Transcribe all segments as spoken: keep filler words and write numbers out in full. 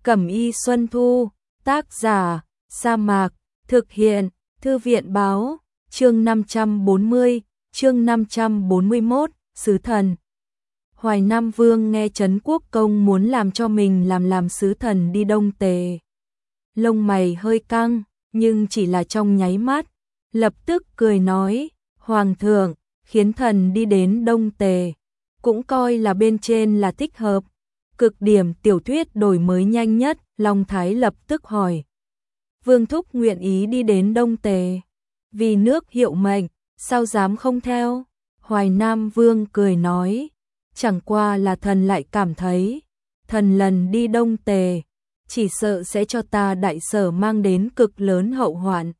Cẩm y Xuân Thu, tác giả, Sa Mạc, thực hiện, Thư viện báo, chương năm trăm bốn mươi, chương năm trăm bốn mươi mốt, sứ thần. Hoài Nam Vương nghe Trấn Quốc Công muốn làm cho mình làm làm sứ thần đi Đông Tề. Lông mày hơi căng, nhưng chỉ là trong nháy mắt, lập tức cười nói, Hoàng thượng, khiến thần đi đến Đông Tề, cũng coi là bên trên là thích hợp. Cực điểm tiểu thuyết đổi mới nhanh nhất, Long Thái lập tức hỏi. Vương thúc nguyện ý đi đến Đông Tề, vì nước hiệu mệnh, sao dám không theo? Hoài Nam Vương cười nói, chẳng qua là thần lại cảm thấy, thần lần đi Đông Tề, chỉ sợ sẽ cho ta đại sở mang đến cực lớn hậu hoạn.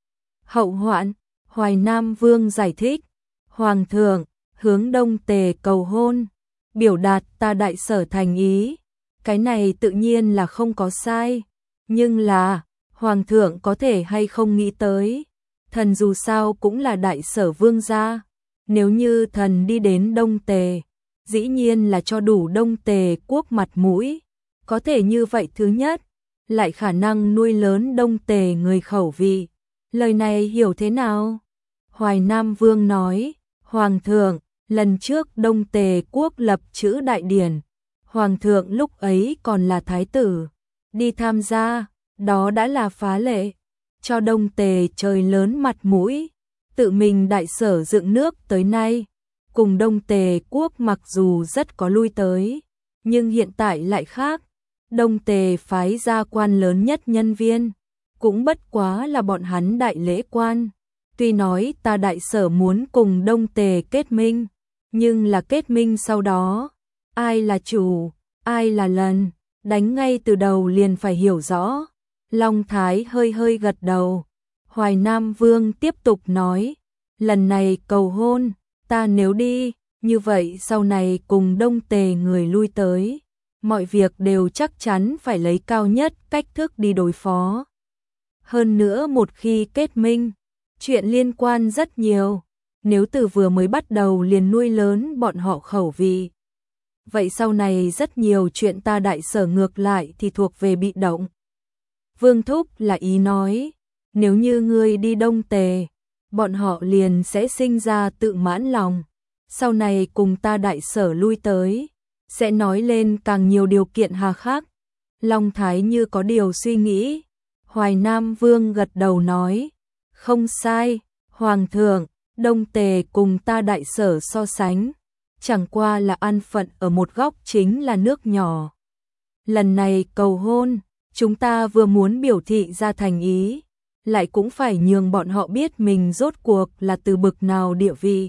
Hậu hoạn, Hoài Nam Vương giải thích, Hoàng thượng, hướng Đông Tề cầu hôn, biểu đạt ta đại sở thành ý, cái này tự nhiên là không có sai, nhưng là, Hoàng thượng có thể hay không nghĩ tới, thần dù sao cũng là đại sở vương gia, nếu như thần đi đến Đông Tề, dĩ nhiên là cho đủ Đông Tề quốc mặt mũi, có thể như vậy thứ nhất, lại khả năng nuôi lớn Đông Tề người khẩu vị, lời này hiểu thế nào? Hoài Nam Vương nói, Hoàng thượng, lần trước Đông Tề quốc lập chữ đại điển, Hoàng thượng lúc ấy còn là thái tử, đi tham gia, đó đã là phá lệ, cho Đông Tề trời lớn mặt mũi, tự mình đại sở dựng nước tới nay, cùng Đông Tề quốc mặc dù rất có lui tới, nhưng hiện tại lại khác, Đông Tề phái gia quan lớn nhất nhân viên, cũng bất quá là bọn hắn đại lễ quan, tuy nói ta đại sở muốn cùng Đông Tề kết minh, nhưng là kết minh sau đó, ai là chủ, ai là lần, đánh ngay từ đầu liền phải hiểu rõ. Long Thái hơi hơi gật đầu, Hoài Nam Vương tiếp tục nói, lần này cầu hôn, ta nếu đi, như vậy sau này cùng Đông Tề người lui tới, mọi việc đều chắc chắn phải lấy cao nhất cách thức đi đối phó. Hơn nữa một khi kết minh, chuyện liên quan rất nhiều, nếu từ vừa mới bắt đầu liền nuôi lớn bọn họ khẩu vị. Vậy sau này rất nhiều chuyện ta đại sở ngược lại thì thuộc về bị động. Vương thúc là ý nói, nếu như ngươi đi Đông Tề, bọn họ liền sẽ sinh ra tự mãn lòng, sau này cùng ta đại sở lui tới, sẽ nói lên càng nhiều điều kiện hà khắc. Long Thái như có điều suy nghĩ, Hoài Nam Vương gật đầu nói, không sai, Hoàng thượng, Đông Tề cùng ta đại sở so sánh, chẳng qua là an phận ở một góc chính là nước nhỏ. Lần này cầu hôn, chúng ta vừa muốn biểu thị ra thành ý, lại cũng phải nhường bọn họ biết mình rốt cuộc là từ bực nào địa vị.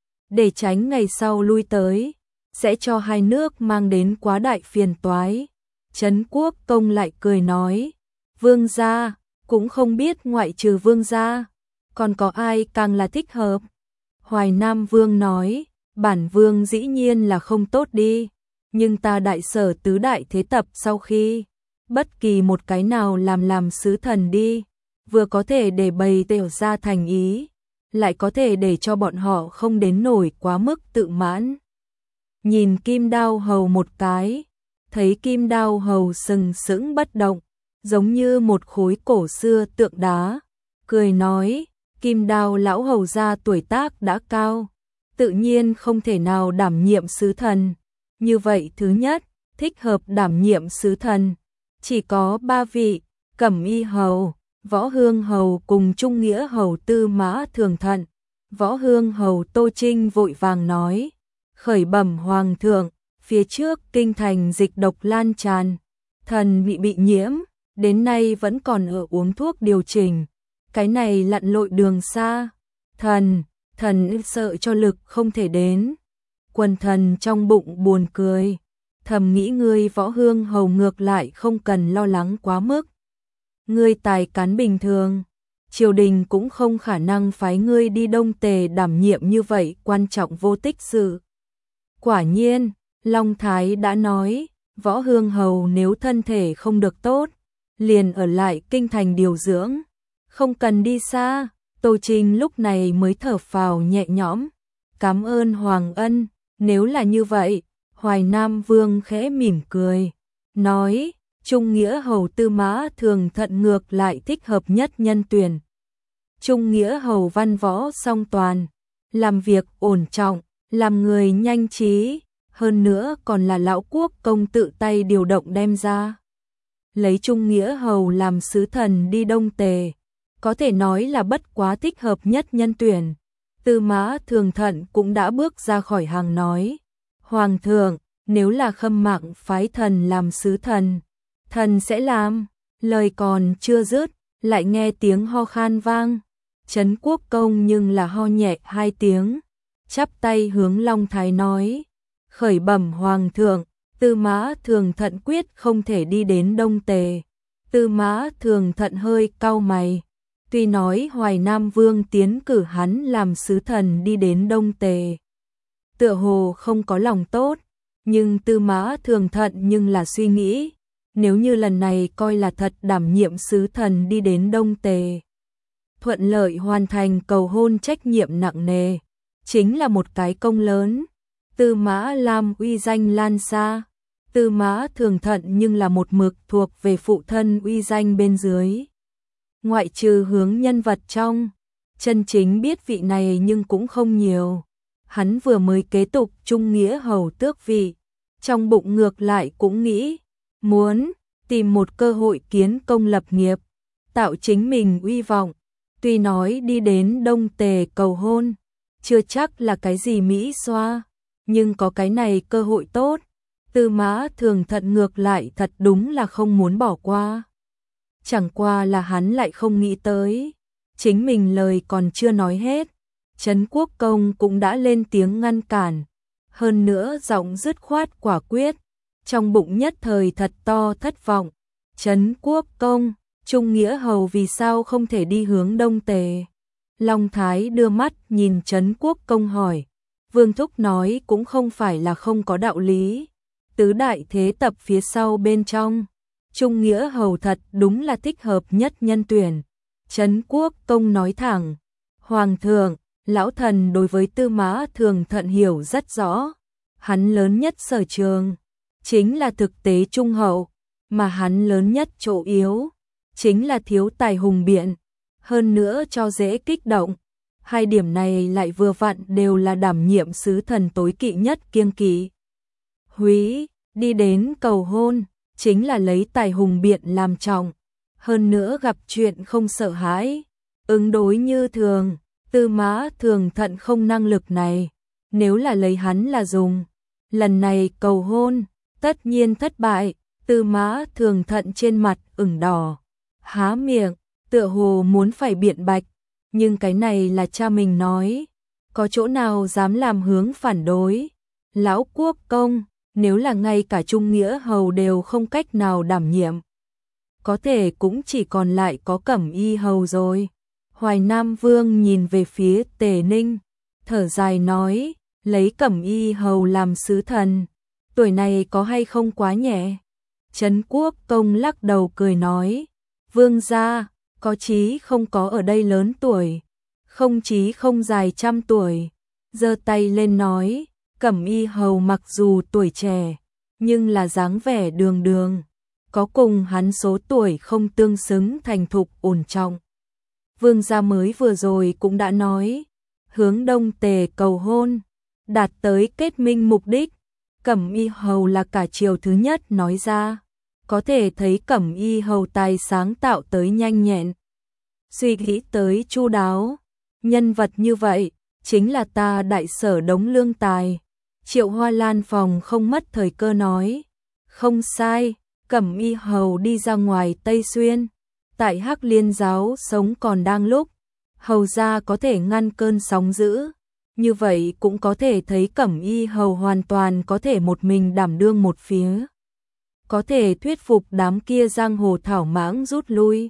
Để tránh ngày sau lui tới, sẽ cho hai nước mang đến quá đại phiền toái. Trấn Quốc Công lại cười nói, vương gia, cũng không biết ngoại trừ vương gia, còn có ai càng là thích hợp. Hoài Nam Vương nói, bản vương dĩ nhiên là không tốt đi, nhưng ta đại sở tứ đại thế tập sau khi, bất kỳ một cái nào làm làm sứ thần đi, vừa có thể để bày tỏ ra thành ý, lại có thể để cho bọn họ không đến nổi quá mức tự mãn. Nhìn Kim Đao Hầu một cái, thấy Kim Đao Hầu sừng sững bất động, giống như một khối cổ xưa tượng đá, cười nói, Kim Đao lão hầu gia tuổi tác đã cao, tự nhiên không thể nào đảm nhiệm sứ thần. Như vậy thứ nhất, thích hợp đảm nhiệm sứ thần, chỉ có ba vị, Cẩm Y Hầu, Võ Hương Hầu cùng Trung Nghĩa Hầu Tư Mã Thường Thận. Võ Hương Hầu Tô Trinh vội vàng nói, khởi bẩm Hoàng thượng, phía trước kinh thành dịch độc lan tràn, thần bị bị nhiễm, đến nay vẫn còn ở uống thuốc điều chỉnh, cái này lặn lội đường xa, thần, thần sợ cho lực không thể đến. Quần thần trong bụng buồn cười, thầm nghĩ ngươi Võ Hương Hầu ngược lại không cần lo lắng quá mức. Ngươi tài cán bình thường, triều đình cũng không khả năng phái ngươi đi Đông Tề đảm nhiệm như vậy quan trọng vô tích sự. Quả nhiên, Long Thái đã nói, Võ Hương Hầu nếu thân thể không được tốt, liền ở lại kinh thành điều dưỡng, không cần đi xa. Tô Trinh lúc này mới thở phào nhẹ nhõm, cảm ơn Hoàng ân. Nếu là như vậy, Hoài Nam Vương khẽ mỉm cười, nói, Trung Nghĩa Hầu Tư Mã Thường Thận ngược lại thích hợp nhất nhân tuyển. Trung Nghĩa Hầu văn võ song toàn, làm việc ổn trọng, làm người nhanh trí, hơn nữa còn là lão quốc công tự tay điều động đem ra. Lấy Trung Nghĩa Hầu làm sứ thần đi Đông Tề, có thể nói là bất quá thích hợp nhất nhân tuyển. Tư Mã Thường Thận cũng đã bước ra khỏi hàng nói: Hoàng thượng, nếu là Khâm Mạng phái thần làm sứ thần, thần sẽ làm. Lời còn chưa dứt, lại nghe tiếng ho khan vang. Trấn Quốc Công nhưng là ho nhẹ hai tiếng, chắp tay hướng Long Thái nói: Khởi bẩm Hoàng thượng, Tư Mã Thường Thận quyết không thể đi đến Đông Tề. Tư Mã Thường Thận hơi cau mày, tuy nói Hoài Nam Vương tiến cử hắn làm sứ thần đi đến Đông Tề, tựa hồ không có lòng tốt, nhưng Tư Mã Thường Thận nhưng là suy nghĩ, nếu như lần này coi là thật đảm nhiệm sứ thần đi đến Đông Tề, thuận lợi hoàn thành cầu hôn trách nhiệm nặng nề, chính là một cái công lớn. Tư Mã Lam uy danh lan xa, Tư Mã Thường Thận nhưng là một mực thuộc về phụ thân uy danh bên dưới. Ngoại trừ hướng nhân vật trong, chân chính biết vị này nhưng cũng không nhiều. Hắn vừa mới kế tục Trung Nghĩa Hầu tước vị, trong bụng ngược lại cũng nghĩ, muốn tìm một cơ hội kiến công lập nghiệp, tạo chính mình uy vọng. Tuy nói đi đến Đông Tề cầu hôn, chưa chắc là cái gì mỹ xoa, nhưng có cái này cơ hội tốt, Tư Mã Thường Thận ngược lại thật đúng là không muốn bỏ qua. Chẳng qua là hắn lại không nghĩ tới, chính mình lời còn chưa nói hết, Trấn Quốc Công cũng đã lên tiếng ngăn cản, hơn nữa giọng dứt khoát quả quyết, trong bụng nhất thời thật to thất vọng. Trấn Quốc Công, Trung Nghĩa Hầu vì sao không thể đi hướng Đông Tề? Long Thái đưa mắt nhìn Trấn Quốc Công hỏi. Vương Thúc nói cũng không phải là không có đạo lý. Tứ đại thế tập phía sau bên trong, Trung Nghĩa Hầu thật đúng là thích hợp nhất nhân tuyển. Trấn Quốc Công nói thẳng, Hoàng thượng, lão thần đối với Tư Mã Thường Thận hiểu rất rõ. Hắn lớn nhất sở trường, chính là thực tế trung hậu, mà hắn lớn nhất chỗ yếu, chính là thiếu tài hùng biện, hơn nữa cho dễ kích động. Hai điểm này lại vừa vặn đều là đảm nhiệm sứ thần tối kỵ nhất kiêng kỵ. Húy, đi đến cầu hôn, chính là lấy tài hùng biện làm trọng, hơn nữa gặp chuyện không sợ hãi, ứng đối như thường. Tư Mã Thường Thận không năng lực này, nếu là lấy hắn là dùng, lần này cầu hôn, tất nhiên thất bại. Tư Mã Thường Thận trên mặt ửng đỏ, há miệng, tựa hồ muốn phải biện bạch, nhưng cái này là cha mình nói, có chỗ nào dám làm hướng phản đối. Lão Quốc Công, nếu là ngay cả Trung Nghĩa Hầu đều không cách nào đảm nhiệm, có thể cũng chỉ còn lại có Cẩm Y Hầu rồi. Hoài Nam Vương nhìn về phía Tề Ninh, thở dài nói, lấy Cẩm Y Hầu làm sứ thần, tuổi này có hay không quá nhẹ? Trấn Quốc Công lắc đầu cười nói, Vương gia, có chí không có ở đây lớn tuổi, không chí không dài trăm tuổi. Giơ tay lên nói, Cẩm Y Hầu mặc dù tuổi trẻ, nhưng là dáng vẻ đường đường, có cùng hắn số tuổi không tương xứng thành thục ổn trọng. Vương gia mới vừa rồi cũng đã nói, hướng Đông Tề cầu hôn, đạt tới kết minh mục đích. Cẩm Y Hầu là cả triều thứ nhất nói ra, có thể thấy Cẩm Y Hầu tài sáng tạo tới nhanh nhẹn, suy nghĩ tới chu đáo. Nhân vật như vậy, chính là ta đại sở đống lương tài. Triệu Hoa Lan phòng không mất thời cơ nói, không sai, Cẩm Y Hầu đi ra ngoài Tây Xuyên, tại Hắc Liên giáo sống còn đang lúc, hầu gia có thể ngăn cơn sóng dữ, như vậy cũng có thể thấy Cẩm Y Hầu hoàn toàn có thể một mình đảm đương một phía, có thể thuyết phục đám kia giang hồ thảo mãng rút lui.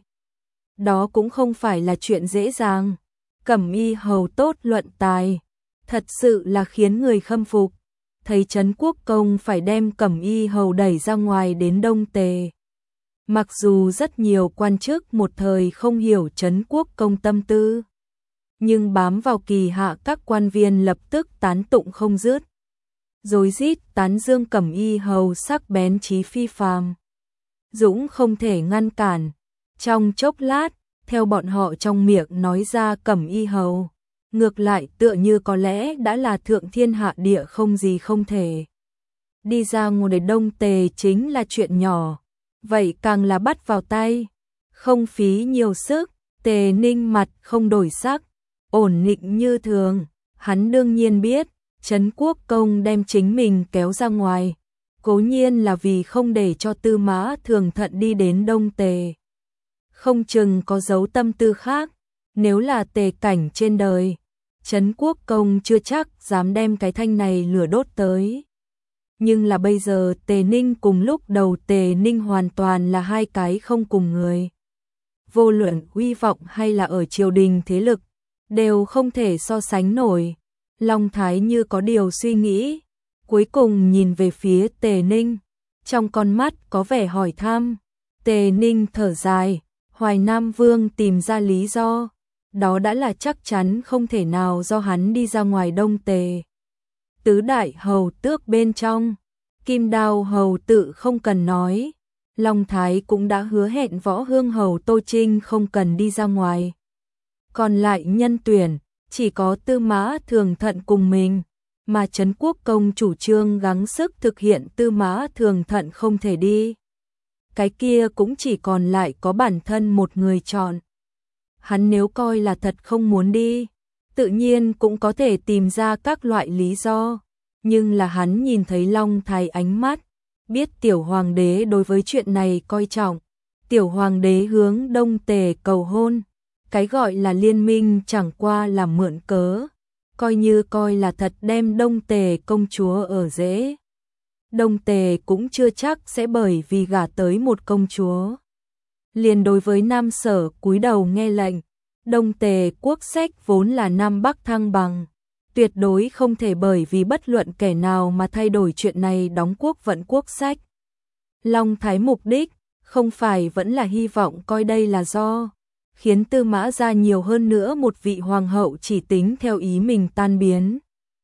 Đó cũng không phải là chuyện dễ dàng. Cẩm Y Hầu tốt luận tài, thật sự là khiến người khâm phục. Thấy Trấn Quốc Công phải đem Cẩm Y Hầu đẩy ra ngoài đến Đông Tề. Mặc dù rất nhiều quan chức một thời không hiểu Trấn Quốc Công tâm tư, nhưng bám vào kỳ hạ các quan viên lập tức tán tụng không dứt, rối rít tán dương Cẩm Y Hầu sắc bén trí phi phàm. Dũng không thể ngăn cản. Trong chốc lát, theo bọn họ trong miệng nói ra Cẩm Y Hầu, ngược lại tựa như có lẽ đã là thượng thiên hạ địa không gì không thể. Đi ra ngoài Đông Tề chính là chuyện nhỏ, vậy càng là bắt vào tay, không phí nhiều sức. Tề Ninh mặt không đổi sắc, ổn định như thường, hắn đương nhiên biết, Trấn Quốc Công đem chính mình kéo ra ngoài, cố nhiên là vì không để cho Tư Mã Thường Thận đi đến Đông Tề. Không chừng có dấu tâm tư khác, nếu là Tề cảnh trên đời, Trấn Quốc Công chưa chắc dám đem cái thanh này lửa đốt tới. Nhưng là bây giờ Tề Ninh cùng lúc đầu Tề Ninh hoàn toàn là hai cái không cùng người. Vô luận uy vọng hay là ở triều đình thế lực, đều không thể so sánh nổi. Long Thái như có điều suy nghĩ, cuối cùng nhìn về phía Tề Ninh, trong con mắt có vẻ hỏi thăm. Tề Ninh thở dài, Hoài Nam Vương tìm ra lý do, đó đã là chắc chắn không thể nào do hắn đi ra ngoài Đông Tề. Tứ đại hầu tước bên trong, Kim Đao hầu tự không cần nói, Long Thái cũng đã hứa hẹn Võ Hương hầu Tô Trinh không cần đi ra ngoài. Còn lại nhân tuyển, chỉ có Tư Mã Thường Thận cùng mình, mà Trấn Quốc Công chủ trương gắng sức thực hiện Tư Mã Thường Thận không thể đi. Cái kia cũng chỉ còn lại có bản thân một người chọn. Hắn nếu coi là thật không muốn đi, tự nhiên cũng có thể tìm ra các loại lý do, nhưng là hắn nhìn thấy Long Thái ánh mắt, biết tiểu hoàng đế đối với chuyện này coi trọng. Tiểu hoàng đế hướng Đông Tề cầu hôn, cái gọi là liên minh chẳng qua là mượn cớ, coi như coi là thật đem Đông Tề công chúa ở dễ. Đông Tề cũng chưa chắc sẽ bởi vì gả tới một công chúa liền đối với Nam Sở cúi đầu nghe lệnh. Đông Tề quốc sách vốn là Nam Bắc thăng bằng, tuyệt đối không thể bởi vì bất luận kẻ nào mà thay đổi chuyện này đóng quốc vận quốc sách. Long Thái mục đích không phải vẫn là hy vọng coi đây là do khiến Tư Mã gia nhiều hơn nữa một vị hoàng hậu chỉ tính theo ý mình tan biến.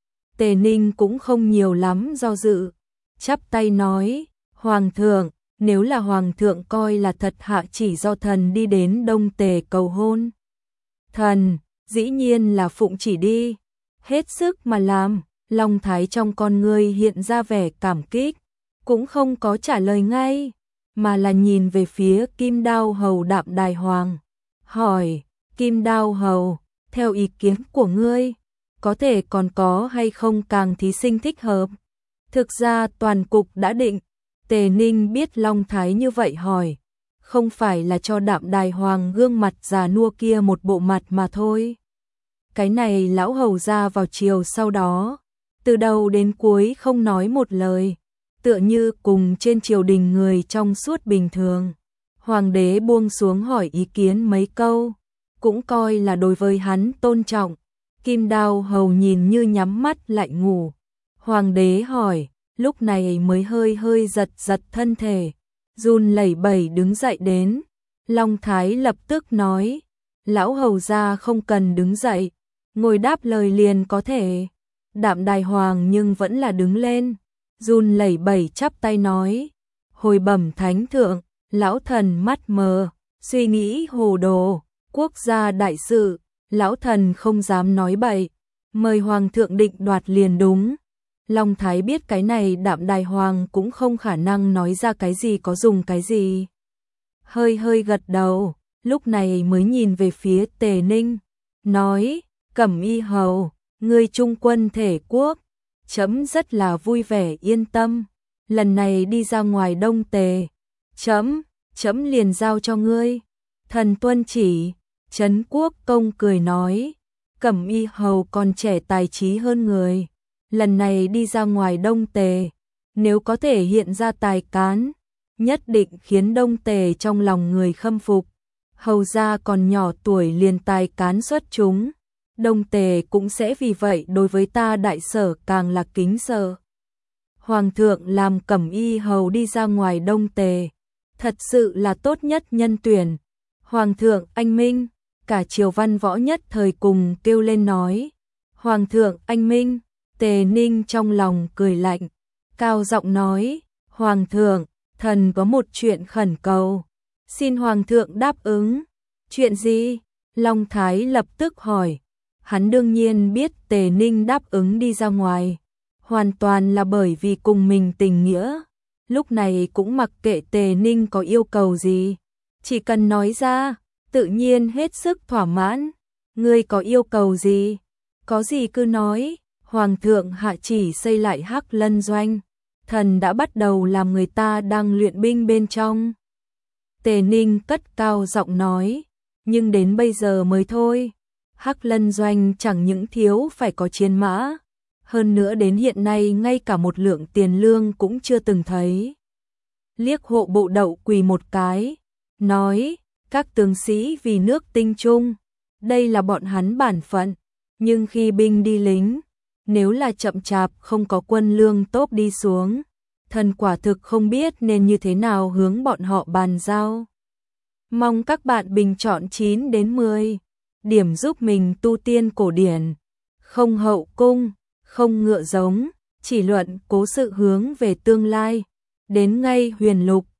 Tề Ninh cũng không nhiều lắm do dự, chắp tay nói, Hoàng thượng, nếu là Hoàng thượng coi là thật hạ chỉ do thần đi đến Đông Tề cầu hôn. Thần, dĩ nhiên là phụng chỉ đi, hết sức mà làm. Long Thái trong con ngươi hiện ra vẻ cảm kích, cũng không có trả lời ngay, mà là nhìn về phía Kim Đao hầu Đạm Đài Hoàng, hỏi, Kim Đao hầu, theo ý kiến của ngươi, có thể còn có hay không càng thí sinh thích hợp? Thực ra toàn cục đã định. Tề Ninh biết Long Thái như vậy hỏi, không phải là cho Đạm Đài Hoàng gương mặt già nua kia một bộ mặt mà thôi. Cái này lão hầu ra vào chiều sau đó, từ đầu đến cuối không nói một lời, tựa như cùng trên triều đình người trong suốt bình thường. Hoàng đế buông xuống hỏi ý kiến mấy câu, cũng coi là đối với hắn tôn trọng. Kim Đao hầu nhìn như nhắm mắt lại ngủ. Hoàng đế hỏi, lúc này mới hơi hơi giật giật thân thể, run lẩy bẩy đứng dậy đến. Long Thái lập tức nói, lão hầu gia không cần đứng dậy, ngồi đáp lời liền có thể. Đạm Đài Hoàng nhưng vẫn là đứng lên, run lẩy bẩy chắp tay nói, hồi bẩm thánh thượng, lão thần mắt mờ, suy nghĩ hồ đồ, quốc gia đại sự, lão thần không dám nói bậy, mời Hoàng thượng định đoạt liền đúng. Long Thái biết cái này Đạm Đài Hoàng cũng không khả năng nói ra cái gì có dùng cái gì. Hơi hơi gật đầu, lúc này mới nhìn về phía Tề Ninh, nói, Cẩm Y hầu, ngươi trung quân thể quốc, chấm rất là vui vẻ yên tâm, lần này đi ra ngoài Đông Tề, chấm, chấm liền giao cho ngươi, thần tuân chỉ. Trấn Quốc Công cười nói, Cẩm Y hầu còn trẻ tài trí hơn người, lần này đi ra ngoài Đông Tề, nếu có thể hiện ra tài cán, nhất định khiến Đông Tề trong lòng người khâm phục. Hầu gia còn nhỏ tuổi liền tài cán xuất chúng, Đông Tề cũng sẽ vì vậy đối với ta đại sở càng là kính sợ. Hoàng thượng làm Cẩm Y hầu đi ra ngoài Đông Tề, thật sự là tốt nhất nhân tuyển. Hoàng thượng anh minh, cả triều văn võ nhất thời cùng kêu lên nói, Hoàng thượng anh minh. Tề Ninh trong lòng cười lạnh, cao giọng nói, Hoàng thượng, thần có một chuyện khẩn cầu, xin hoàng thượng đáp ứng. Chuyện gì? Long Thái lập tức hỏi. Hắn đương nhiên biết Tề Ninh đáp ứng đi ra ngoài, hoàn toàn là bởi vì cùng mình tình nghĩa. Lúc này cũng mặc kệ Tề Ninh có yêu cầu gì, chỉ cần nói ra, tự nhiên hết sức thỏa mãn. Ngươi có yêu cầu gì? Có gì cứ nói. Hoàng thượng hạ chỉ xây lại Hắc Lân doanh, thần đã bắt đầu làm người ta đang luyện binh bên trong. Tề Ninh cất cao giọng nói, nhưng đến bây giờ mới thôi. Hắc Lân doanh chẳng những thiếu phải có chiến mã, hơn nữa đến hiện nay ngay cả một lượng tiền lương cũng chưa từng thấy. Liếc hộ bộ Đậu quỳ một cái, nói, các tướng sĩ vì nước tinh trung, đây là bọn hắn bản phận, nhưng khi binh đi lính, nếu là chậm chạp không có quân lương tốt đi xuống, thần quả thực không biết nên như thế nào hướng bọn họ bàn giao. Mong các bạn bình chọn chín đến mười điểm giúp mình tu tiên cổ điển, không hậu cung, không ngựa giống, chỉ luận cố sự hướng về tương lai, đến ngay huyền lục.